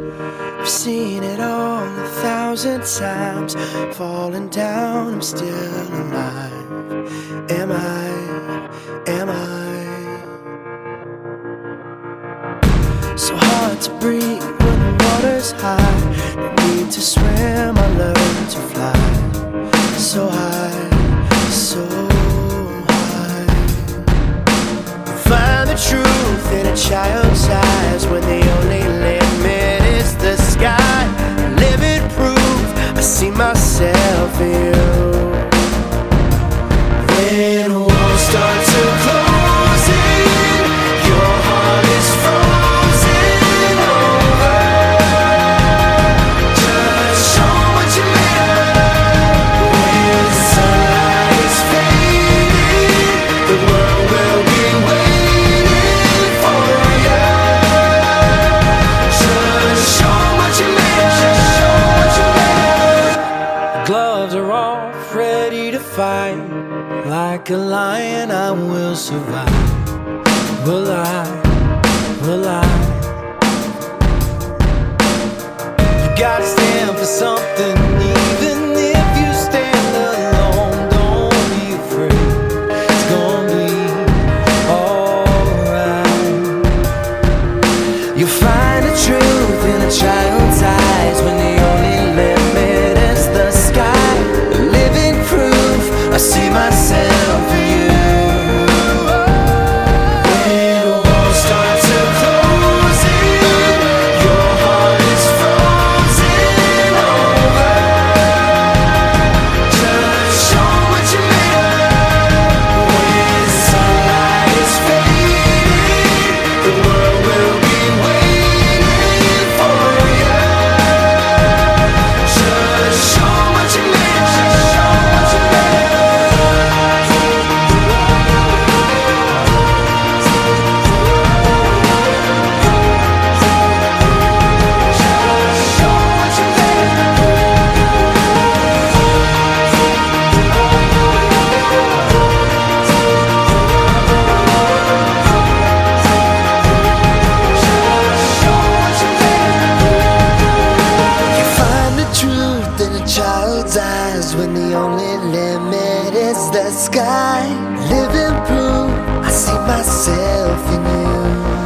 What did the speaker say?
I've seen it all 1,000 times. Falling down, I'm still alive. Am I? Am I? So hard to breathe when the water's high. No need to swim, I learned to fly. So high, so high. Find the truth in a child's eyes when the only limit is the sky. Living proof, I see myself in you. When walls start to close in, your heart is frozen over. Just show what you made of. When the sunlight is fading, the world will be waiting for you. Just show what you made of. Gloves are off, ready to fight. Like a lion, I will survive. Will I? Will I? You gotta stand for something, even if you stand alone. Don't be afraid, it's gonna be alright. You'll find the truth in a child's eyes when the only limit is the sky. Living proof, I see myself in you. When the walls start to close in, your heart is frozen over. Just show what you made of. When sunlight is fading, the world will be waiting for you. Just show what you made of. Show what you made of. You find the truth in a child's eyes when the only limit is the sky. Living proof, I see myself in you.